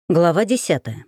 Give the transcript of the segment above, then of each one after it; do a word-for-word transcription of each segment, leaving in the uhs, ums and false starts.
Глава десятая.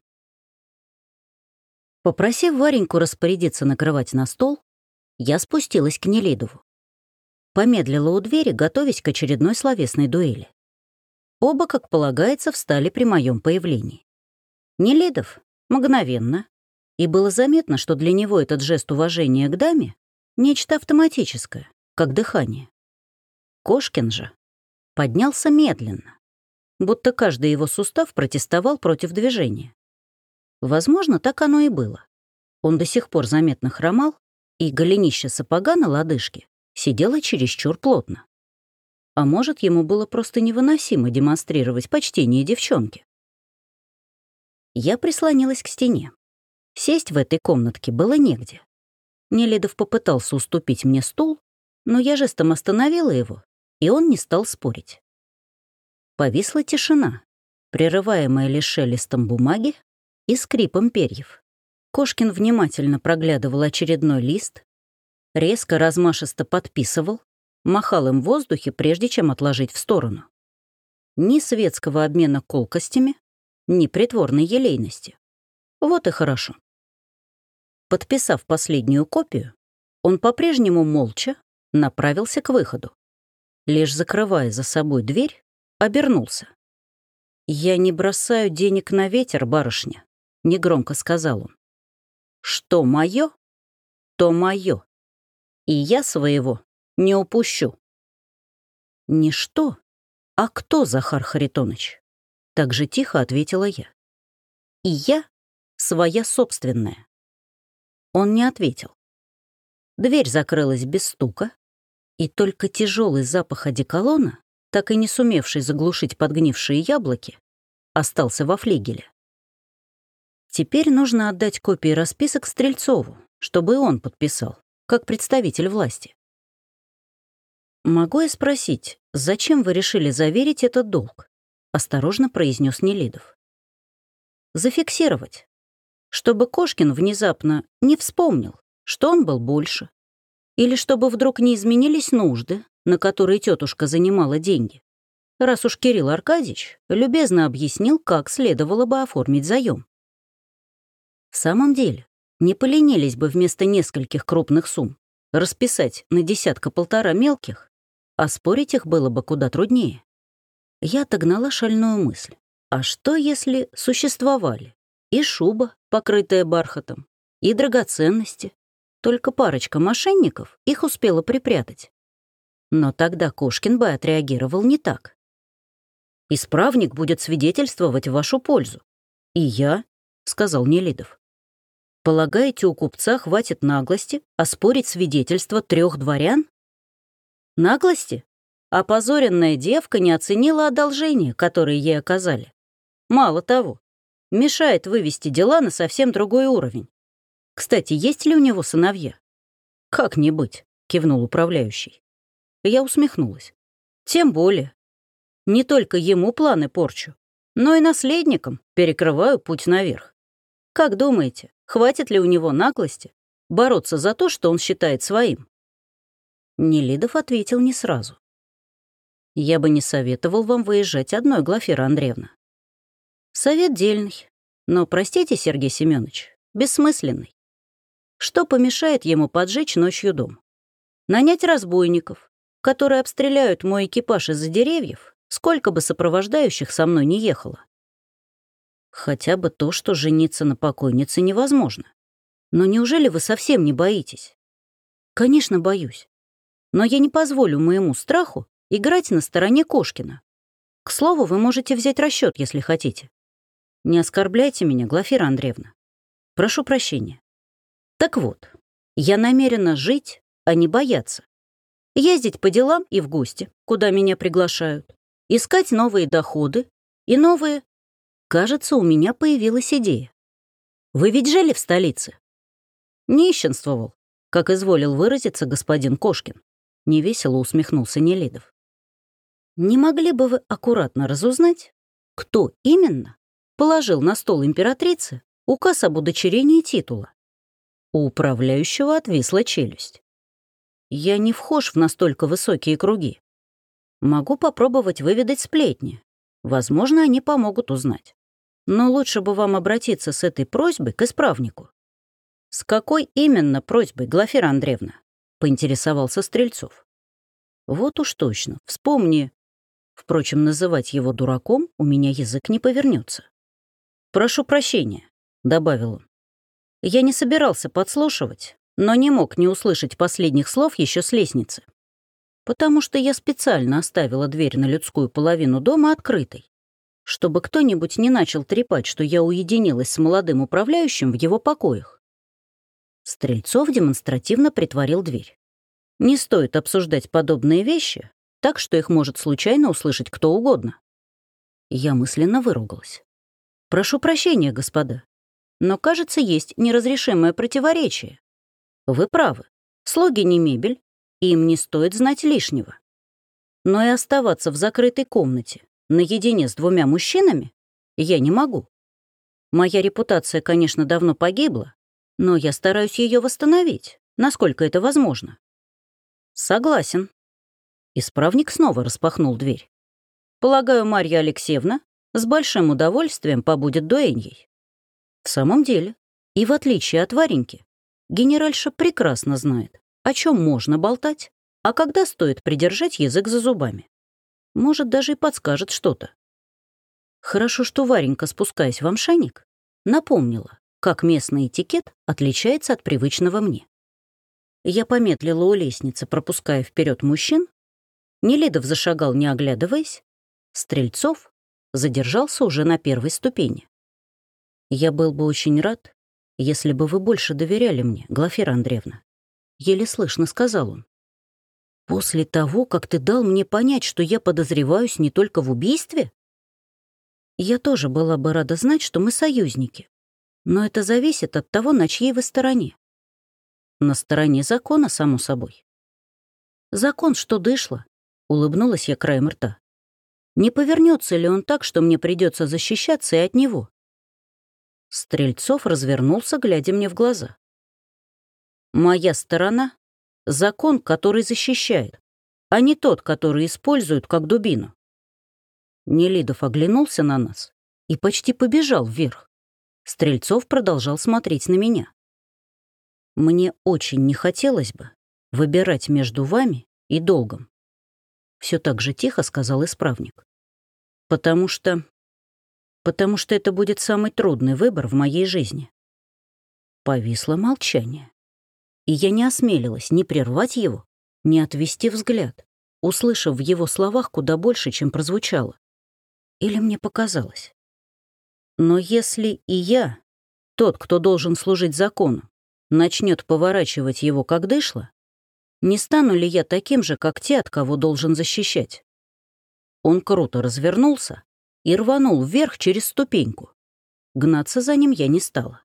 Попросив Вареньку распорядиться накрывать на стол, я спустилась к Нелидову. Помедлила у двери, готовясь к очередной словесной дуэли. Оба, как полагается, встали при моем появлении. Нелидов — мгновенно, и было заметно, что для него этот жест уважения к даме — нечто автоматическое, как дыхание. Кошкин же поднялся медленно, будто каждый его сустав протестовал против движения. Возможно, так оно и было. Он до сих пор заметно хромал, и голенище сапога на лодыжке сидело чересчур плотно. А может, ему было просто невыносимо демонстрировать почтение девчонке. Я прислонилась к стене. Сесть в этой комнатке было негде. Нелидов попытался уступить мне стул, но я жестом остановила его, и он не стал спорить. Повисла тишина, прерываемая лишь шелестом бумаги и скрипом перьев. Кошкин внимательно проглядывал очередной лист, резко размашисто подписывал, махал им в воздухе, прежде чем отложить в сторону. Ни светского обмена колкостями, ни притворной елейности. Вот и хорошо. Подписав последнюю копию, он по-прежнему молча направился к выходу. Лишь закрывая за собой дверь, обернулся. «Я не бросаю денег на ветер, барышня», — негромко сказал он. «Что моё, то моё, и я своего не упущу». «Не что, а кто, Захар Харитоныч?» — так же тихо ответила я. «И я своя собственная». Он не ответил. Дверь закрылась без стука, и только тяжелый запах одеколона, так и не сумевший заглушить подгнившие яблоки, остался во флигеле. Теперь нужно отдать копии расписок Стрельцову, чтобы он подписал, как представитель власти. «Могу я спросить, зачем вы решили заверить этот долг?» — осторожно произнес Нелидов. «Зафиксировать, чтобы Кошкин внезапно не вспомнил, что он был больше, или чтобы вдруг не изменились нужды, на которые тетушка занимала деньги, раз уж Кирилл Аркадьевич любезно объяснил, как следовало бы оформить заем. В самом деле, не поленились бы вместо нескольких крупных сумм расписать на десятка-полтора мелких, а спорить их было бы куда труднее. Я отогнала шальную мысль. А что, если существовали и шуба, покрытая бархатом, и драгоценности, только парочка мошенников их успела припрятать? Но тогда Кошкин бы отреагировал не так. «Исправник будет свидетельствовать в вашу пользу. И я», — сказал Нелидов. «Полагаете, у купца хватит наглости оспорить свидетельство трех дворян?» «Наглости? Опозоренная девка не оценила одолжение, которое ей оказали. Мало того, мешает вывести дела на совсем другой уровень. Кстати, есть ли у него сыновья?» «Как не быть», — кивнул управляющий. Я усмехнулась. «Тем более. Не только ему планы порчу, но и наследникам перекрываю путь наверх. Как думаете, хватит ли у него наглости бороться за то, что он считает своим?» Нелидов ответил не сразу. «Я бы не советовал вам выезжать одной, Глафира Андреевна. Совет дельный, но, простите, Сергей Семенович, бессмысленный. Что помешает ему поджечь ночью дом? Нанять разбойников, которые обстреляют мой экипаж из-за деревьев, сколько бы сопровождающих со мной не ехало. Хотя бы то, что жениться на покойнице невозможно. Но неужели вы совсем не боитесь? Конечно, боюсь. Но я не позволю моему страху играть на стороне Кошкина. К слову, вы можете взять расчет, если хотите. Не оскорбляйте меня, Глафира Андреевна. Прошу прощения. Так вот, я намерена жить, а не бояться. Ездить по делам и в гости, куда меня приглашают. Искать новые доходы и новые... Кажется, у меня появилась идея. Вы ведь жили в столице? Нищенствовал, как изволил выразиться господин Кошкин. Невесело усмехнулся Нелидов. Не могли бы вы аккуратно разузнать, кто именно положил на стол императрицы указ об удочерении титула? У управляющего отвисла челюсть. Я не вхож в настолько высокие круги. Могу попробовать выведать сплетни. Возможно, они помогут узнать. Но лучше бы вам обратиться с этой просьбой к исправнику». «С какой именно просьбой, Глафира Андреевна?» — поинтересовался Стрельцов. «Вот уж точно, вспомни. Впрочем, называть его дураком у меня язык не повернется. «Прошу прощения», — добавил он. Я не собирался подслушивать, но не мог не услышать последних слов еще с лестницы. Потому что я специально оставила дверь на людскую половину дома открытой, чтобы кто-нибудь не начал трепать, что я уединилась с молодым управляющим в его покоях. Стрельцов демонстративно притворил дверь. Не стоит обсуждать подобные вещи, так что их может случайно услышать кто угодно. Я мысленно выругалась. «Прошу прощения, господа, но, кажется, есть неразрешимое противоречие. Вы правы, слуги не мебель, и им не стоит знать лишнего. Но и оставаться в закрытой комнате наедине с двумя мужчинами я не могу. Моя репутация, конечно, давно погибла, но я стараюсь ее восстановить, насколько это возможно». «Согласен». Исправник снова распахнул дверь. «Полагаю, Марья Алексеевна с большим удовольствием побудет дуэньей». В самом деле, и в отличие от Вареньки, генеральша прекрасно знает, о чем можно болтать, а когда стоит придержать язык за зубами. Может, даже и подскажет что-то. Хорошо, что Варенька, спускаясь в амшаник, напомнила, как местный этикет отличается от привычного мне. Я помедлила у лестницы, пропуская вперед мужчин. Нелидов зашагал, не оглядываясь. Стрельцов задержался уже на первой ступени. «Я был бы очень рад, если бы вы больше доверяли мне, Глафира Андреевна», — еле слышно сказал он. «После того, как ты дал мне понять, что я подозреваюсь не только в убийстве? Я тоже была бы рада знать, что мы союзники, но это зависит от того, на чьей вы стороне». «На стороне закона, само собой». «Закон, что дышло», — улыбнулась я краем рта. «Не повернется ли он так, что мне придется защищаться и от него?» Стрельцов развернулся, глядя мне в глаза. «Моя сторона — закон, который защищает, а не тот, который используют как дубину». Нелидов оглянулся на нас и почти побежал вверх. Стрельцов продолжал смотреть на меня. «Мне очень не хотелось бы выбирать между вами и долгом», — все так же тихо сказал исправник. «Потому что... потому что это будет самый трудный выбор в моей жизни». Повисло молчание, и я не осмелилась ни прервать его, ни отвести взгляд, услышав в его словах куда больше, чем прозвучало. Или мне показалось. Но если и я, тот, кто должен служить закону, начнет поворачивать его как дышло, не стану ли я таким же, как те, от кого должен защищать? Он круто развернулся и рванул вверх через ступеньку. Гнаться за ним я не стала.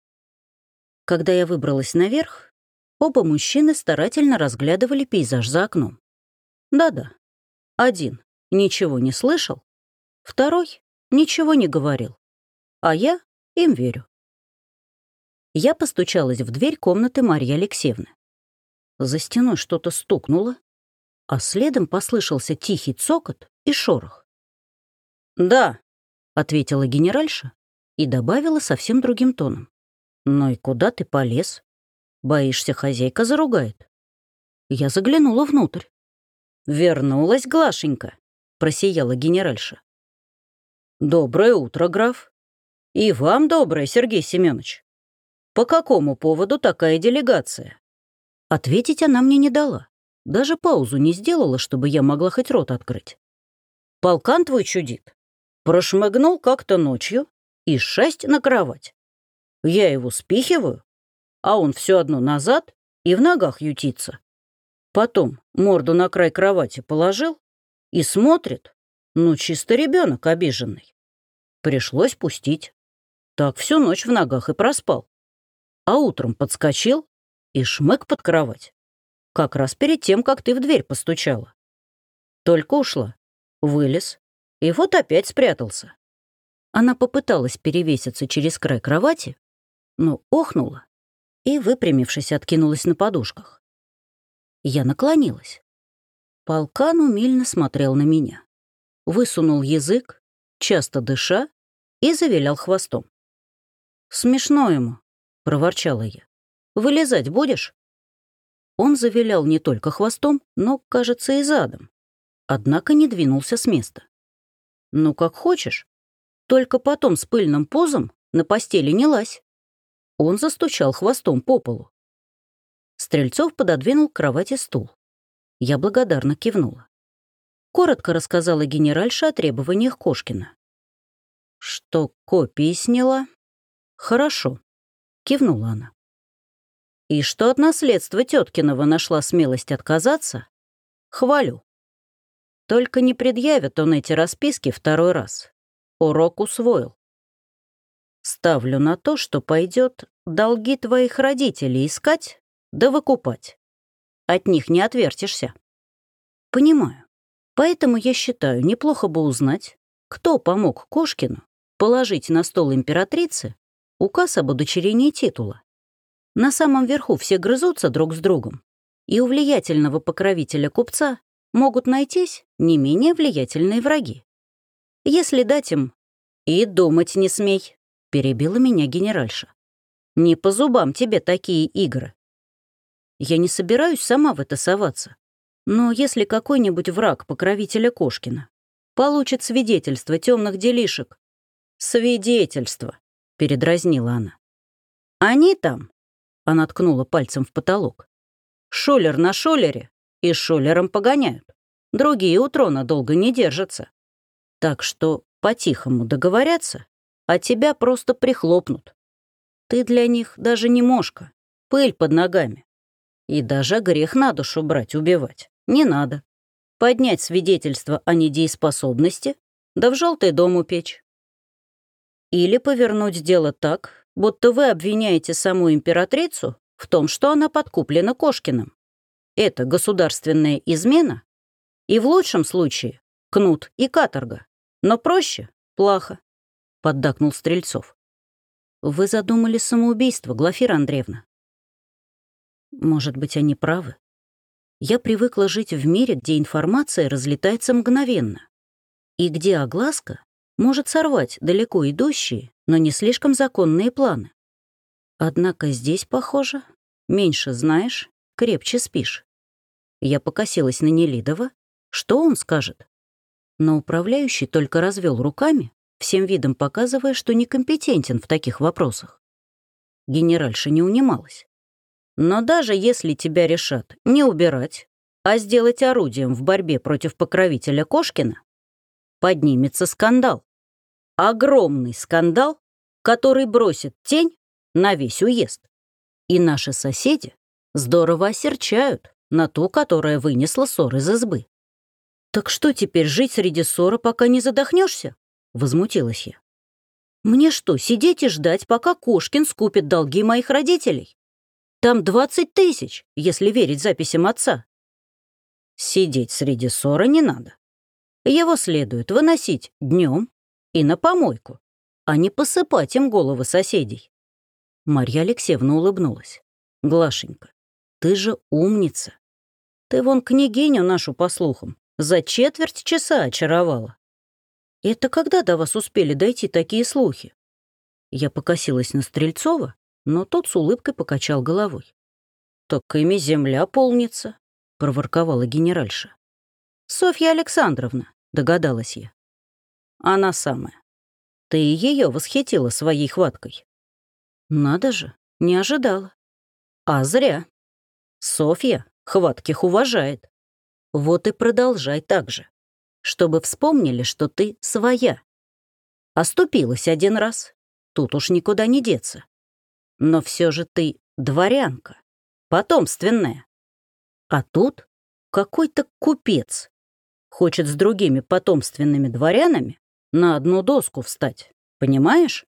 Когда я выбралась наверх, оба мужчины старательно разглядывали пейзаж за окном. Да-да, один ничего не слышал, второй ничего не говорил, а я им верю. Я постучалась в дверь комнаты Марьи Алексеевны. За стеной что-то стукнуло, а следом послышался тихий цокот и шорох. «Да», — ответила генеральша и добавила совсем другим тоном. «Ну и куда ты полез? Боишься, хозяйка заругает?» Я заглянула внутрь. «Вернулась Глашенька», — просияла генеральша. «Доброе утро, граф. И вам доброе, Сергей Семенович. По какому поводу такая делегация?» Ответить она мне не дала. Даже паузу не сделала, чтобы я могла хоть рот открыть. «Полкан твой чудит. Прошмыгнул как-то ночью и шесть на кровать. Я его спихиваю, а он все одно назад и в ногах ютится. Потом морду на край кровати положил и смотрит, ну, чисто ребенок обиженный. Пришлось пустить. Так всю ночь в ногах и проспал. А утром подскочил и шмык под кровать. Как раз перед тем, как ты в дверь постучала. Только ушла, вылез, и вот опять спрятался». Она попыталась перевеситься через край кровати, но охнула и, выпрямившись, откинулась на подушках. Я наклонилась. Полкан умильно смотрел на меня. Высунул язык, часто дыша, и завилял хвостом. «Смешно ему», — проворчала я. «Вылезать будешь?» Он завилял не только хвостом, но, кажется, и задом. Однако не двинулся с места. «Ну, как хочешь. Только потом с пыльным пузом на постели не лазь». Он застучал хвостом по полу. Стрельцов пододвинул к кровати стул. Я благодарно кивнула. Коротко рассказала генеральша о требованиях Кошкина. «Что, копии сняла?» «Хорошо», — кивнула она. «И что от наследства Теткиного нашла смелость отказаться? Хвалю. Только не предъявит он эти расписки второй раз. Урок усвоил. Ставлю на то, что пойдет долги твоих родителей искать да выкупать. От них не отвертишься». «Понимаю. Поэтому я считаю, неплохо бы узнать, кто помог Кошкину положить на стол императрицы указ об удочерении титула. На самом верху все грызутся друг с другом, и у влиятельного покровителя купца могут найтись не менее влиятельные враги. Если дать им... «И думать не смей», — перебила меня генеральша. «Не по зубам тебе такие игры. Я не собираюсь сама в это соваться, но если какой-нибудь враг покровителя Кошкина получит свидетельство темных делишек...» «Свидетельство», — передразнила она. «Они там...» — она ткнула пальцем в потолок. «Шулер на шулере и шулером погоняют. Другие у трона долго не держатся. Так что по-тихому договорятся, а тебя просто прихлопнут. Ты для них даже не мошка, пыль под ногами. И даже грех на душу брать, убивать не надо. Поднять свидетельство о недееспособности, да в желтый дом упечь. Или повернуть дело так, будто вы обвиняете саму императрицу в том, что она подкуплена Кошкиным. Это государственная измена, и в лучшем случае кнут и каторга, но проще — плохо», — поддакнул Стрельцов. «Вы задумали самоубийство, Глафира Андреевна». Может быть, они правы. Я привыкла жить в мире, где информация разлетается мгновенно, и где огласка может сорвать далеко идущие, но не слишком законные планы. Однако здесь, похоже, меньше знаешь, крепче спишь. Я покосилась на Нелидова. Что он скажет? Но управляющий только развел руками, всем видом показывая, что некомпетентен в таких вопросах. Генеральша не унималась. «Но даже если тебя решат не убирать, а сделать орудием в борьбе против покровителя Кошкина, поднимется скандал. Огромный скандал, который бросит тень на весь уезд. И наши соседи здорово осерчают на ту, которая вынесла ссор из избы». «Так что теперь, жить среди ссора, пока не задохнешься? Возмутилась я. «Мне что, сидеть и ждать, пока Кошкин скупит долги моих родителей? Там двадцать тысяч, если верить записям отца». «Сидеть среди ссора не надо. Его следует выносить днем и на помойку, а не посыпать им головы соседей». Марья Алексеевна улыбнулась. «Глашенька, ты же умница. Ты вон княгиню нашу, по слухам, за четверть часа очаровала. Это когда до вас успели дойти такие слухи?» Я покосилась на Стрельцова, но тот с улыбкой покачал головой. «Так ими земля полнится», — проворковала генеральша. «Софья Александровна», — догадалась я. «Она самая. Ты ее восхитила своей хваткой». «Надо же, не ожидала». «А зря. Софья хватких уважает. Вот и продолжай так же, чтобы вспомнили, что ты своя. Оступилась один раз, тут уж никуда не деться. Но все же ты дворянка, потомственная. А тут какой-то купец хочет с другими потомственными дворянами на одну доску встать, понимаешь?»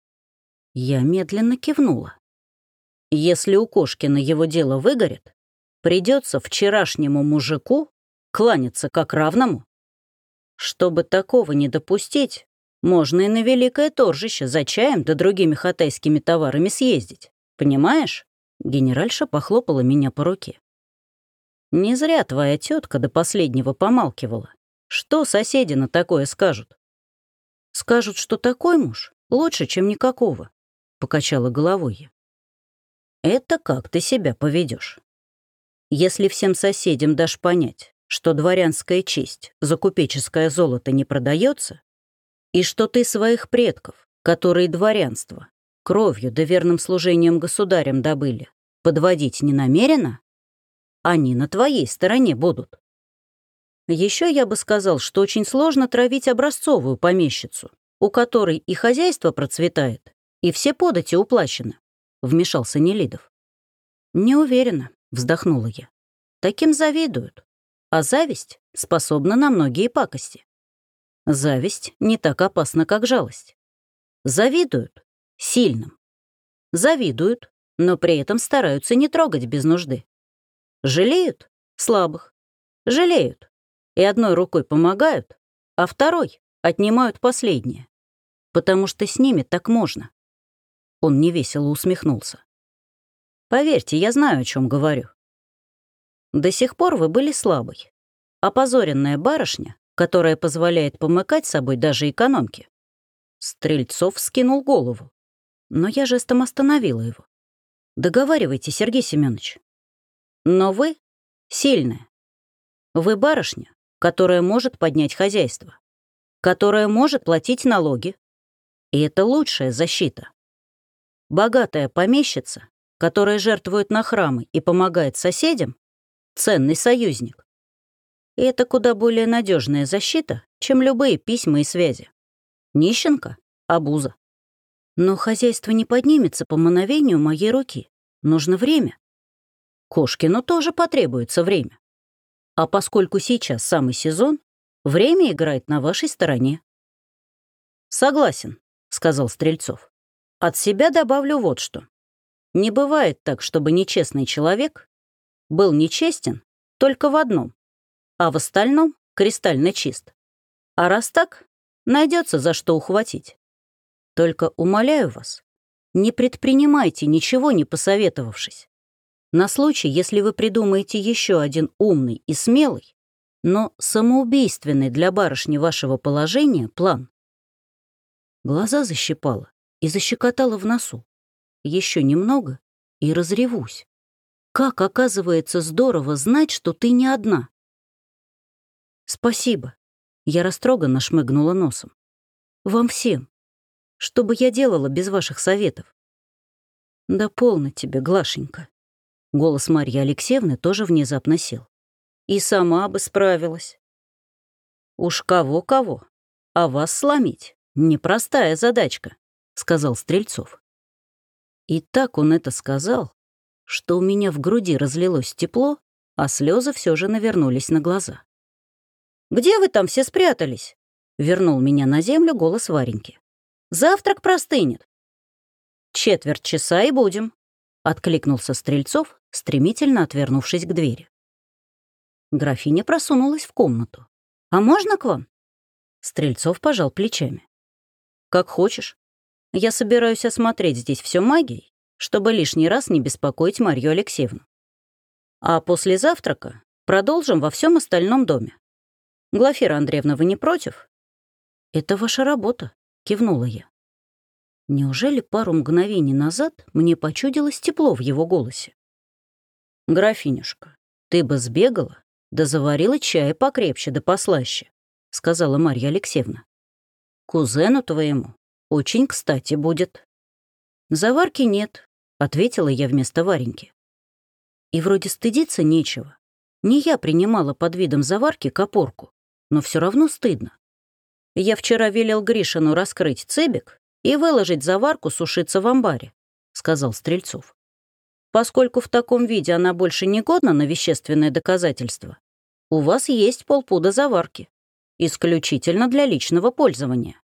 Я медленно кивнула. «Если у Кошкина его дело выгорит, придется вчерашнему мужику кланяться как равному. Чтобы такого не допустить, можно и на Великое торжище за чаем да другими хатайскими товарами съездить. Понимаешь?» Генеральша похлопала меня по руке. «Не зря твоя тетка до последнего помалкивала. Что соседи на такое скажут?» Скажут, что такой муж лучше, чем никакого, — покачала головой я. Это как ты себя поведешь? Если всем соседям дашь понять, что дворянская честь за купеческое золото не продается, и что ты своих предков, которые дворянство, кровью да верным служением государям добыли, подводить не намерена, они на твоей стороне будут. Еще я бы сказал, что очень сложно травить образцовую помещицу, у которой и хозяйство процветает, и все подати уплачены, — вмешался Нелидов. Не уверена, — вздохнула я. Таким завидуют, а зависть способна на многие пакости. Зависть не так опасна, как жалость. Завидуют сильным. Завидуют, но при этом стараются не трогать без нужды. Жалеют слабых. Жалеют. И одной рукой помогают, а второй отнимают последнее. Потому что с ними так можно. Он невесело усмехнулся. Поверьте, я знаю, о чем говорю. До сих пор вы были слабой. Опозоренная барышня, которая позволяет помыкать собой даже экономке. Стрельцов вскинул голову, но я жестом остановила его. Договаривайте, Сергей Семенович. Но вы сильная. Вы барышня, которая может поднять хозяйство, которая может платить налоги. И это лучшая защита. Богатая помещица, которая жертвует на храмы и помогает соседям, ценный союзник. И это куда более надежная защита, чем любые письма и связи. Нищенка — обуза. Но хозяйство не поднимется по мановению моей руки. Нужно время. Кошкину тоже потребуется время. А поскольку сейчас самый сезон, время играет на вашей стороне. «Согласен», — сказал Стрельцов. «От себя добавлю вот что. Не бывает так, чтобы нечестный человек был нечестен только в одном, а в остальном кристально чист. А раз так, найдется за что ухватить. Только умоляю вас, не предпринимайте ничего, не посоветовавшись. На случай, если вы придумаете еще один умный и смелый, но самоубийственный для барышни вашего положения план». Глаза защипало и защекотало в носу. Еще немного и разревусь. Как, оказывается, здорово знать, что ты не одна. Спасибо. Я растроганно шмыгнула носом. Вам всем. Что бы я делала без ваших советов? Да полно тебе, Глашенька. Голос Марьи Алексеевны тоже внезапно сел. И сама бы справилась. Уж кого-кого, а вас сломить — непростая задачка, сказал Стрельцов. И так он это сказал, что у меня в груди разлилось тепло, а слезы все же навернулись на глаза. «Где вы там все спрятались?» — вернул меня на землю голос Вареньки. «Завтрак простынет». «Четверть часа и будем», — откликнулся Стрельцов, стремительно отвернувшись к двери. Графиня просунулась в комнату. «А можно к вам?» Стрельцов пожал плечами. «Как хочешь. Я собираюсь осмотреть здесь все магией, чтобы лишний раз не беспокоить Марью Алексеевну. А после завтрака продолжим во всем остальном доме. Глафира Андреевна, вы не против?» «Это ваша работа», — кивнула я. Неужели пару мгновений назад мне почудилось тепло в его голосе? «Графинюшка, ты бы сбегала, да заварила чая покрепче да послаще», — сказала Марья Алексеевна. «Кузену твоему очень кстати будет». «Заварки нет», — ответила я вместо Вареньки. И вроде стыдиться нечего. Не я принимала под видом заварки копорку, но все равно стыдно. Я вчера велел Гришину раскрыть цебик и выложить заварку сушиться в амбаре, — сказал Стрельцов. Поскольку в таком виде она больше не годна на вещественное доказательство, у вас есть полпуда заварки, исключительно для личного пользования.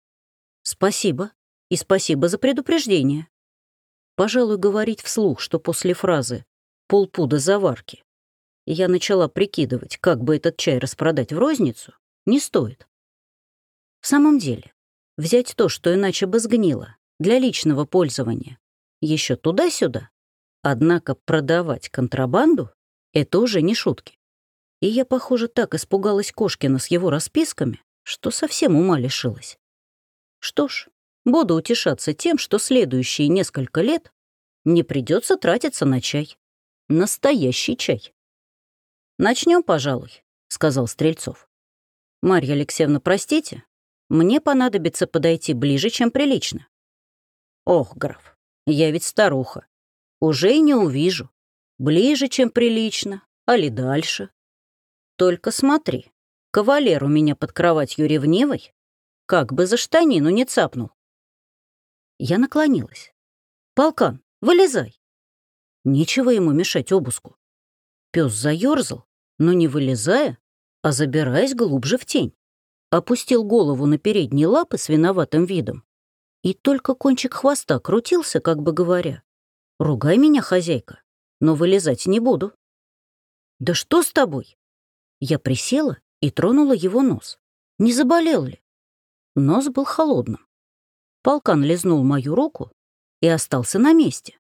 Спасибо, и спасибо за предупреждение. Пожалуй, говорить вслух, что после фразы «полпуда заварки» я начала прикидывать, как бы этот чай распродать в розницу, не стоит. В самом деле, взять то, что иначе бы сгнило, для личного пользования, еще туда-сюда, однако продавать контрабанду — это уже не шутки. И я, похоже, так испугалась Кошкина с его расписками, что совсем ума лишилась. Что ж, буду утешаться тем, что следующие несколько лет не придется тратиться на чай. Настоящий чай. «Начнем, пожалуй», — сказал Стрельцов. «Марья Алексеевна, простите, мне понадобится подойти ближе, чем прилично». «Ох, граф, я ведь старуха. Уже и не увижу. Ближе, чем прилично, али дальше. Только смотри, кавалер у меня под кроватью ревнивый, как бы за штанину не цапнул». Я наклонилась. «Полкан, вылезай». Нечего ему мешать обыску. Пес заерзал, но не вылезая, а забираясь глубже в тень. Опустил голову на передние лапы с виноватым видом. И только кончик хвоста крутился, как бы говоря: «Ругай меня, хозяйка, но вылезать не буду». «Да что с тобой?» Я присела и тронула его нос. Не заболел ли? Нос был холодным. Полкан лизнул мою руку и остался на месте.